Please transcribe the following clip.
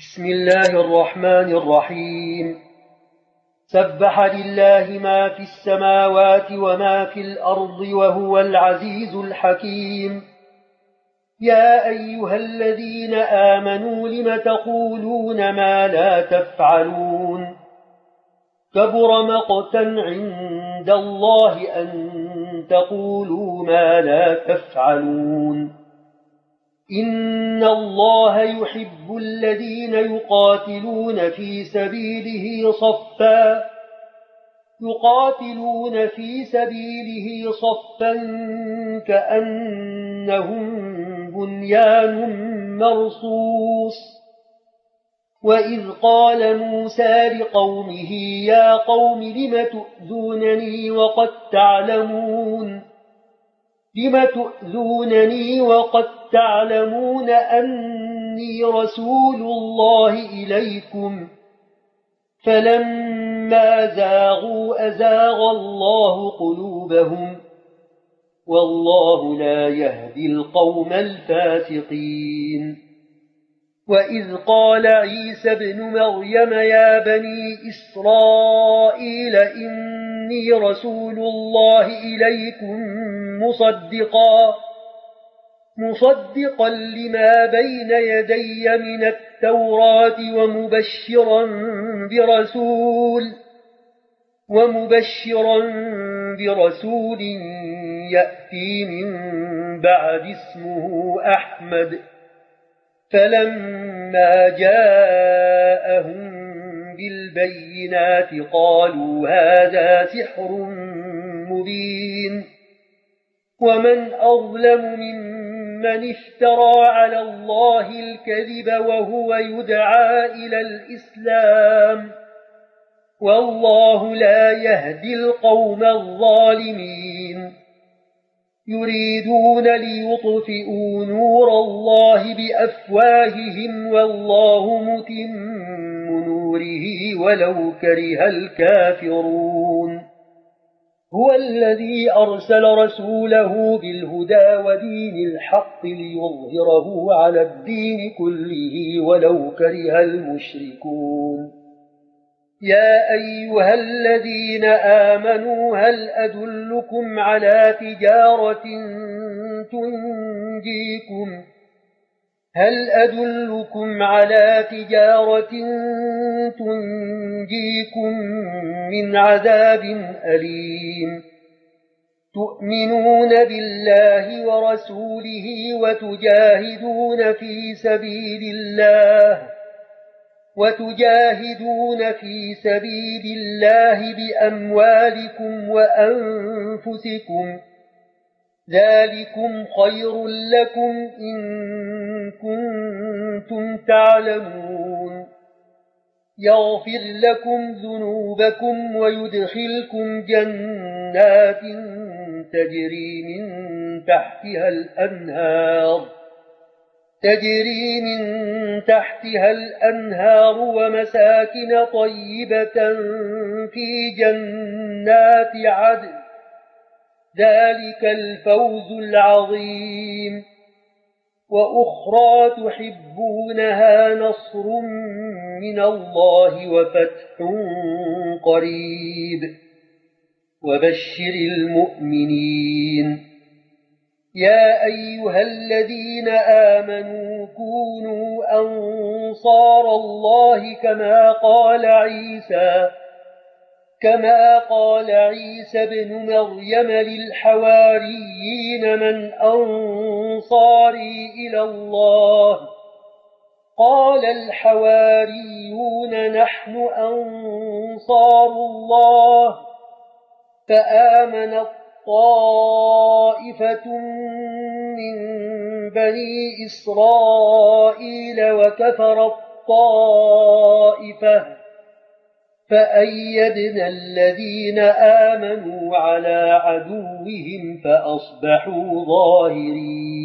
بسم الله الرحمن الرحيم. سبح لله ما في السماوات وما في الأرض وهو العزيز الحكيم. يا أيها الذين آمنوا لم تقولون ما لا تفعلون؟ كبر مقتا عند الله أن تقولوا ما لا تفعلون. إن الله يحب الذين يقاتلون في سبيله صفا كأنهم بنيان مرصوص. وإذ قال موسى لقومه يا قوم لم تؤذونني وقد تعلمون أني رسول الله إليكم؟ فلما زاغوا أزاغ الله قلوبهم والله لا يهدي القوم الفاسقين. وإذ قال عيسى ابن مريم يا بني إسرائيل إني رسول الله إليكم مصدقا لما بين يدي من التوراة ومبشرا برسول يأتي من بعد اسمه أحمد. فلما جاءهم بالبينات قالوا هذا سحر مبين. ومن أظلم ممن افترى على الله الكذب وهو يدعى إلى الإسلام والله لا يهدي القوم الظالمين. يريدون ليطفئوا نور الله بأفواههم والله متم نوره ولو كره الكافرون. هو الذي أرسل رسوله بالهدى ودين الحق ليظهره على الدين كله ولو كره المشركون. يا أيها الذين آمنوا هل أدلكم على تجارة تنجيكم من عذاب أليم؟ تؤمنون بالله ورسوله وتجاهدون في سبيل الله بأموالكم وأنفسكم، ذلكم خير لكم إن كنتم تعلمون. يغفر لكم ذنوبكم ويدخلكم جنات تجري من تحتها الأنهار ومساكن طيبة في جنات عدن، ذلك الفوز العظيم. وأخرى تحبونها نصر من الله وفتح قريب وبشر المؤمنين. يا أيها الذين آمنوا كونوا أنصار الله كما قال عيسى ابن مريم للحواريين من أنصاري إلى الله؟ قال الحواريون نحن أنصار الله. فآمنت طائفة من بني إسرائيل وكفرت طائفة فأيدنا الذين آمنوا على عدوهم فأصبحوا ظاهرين.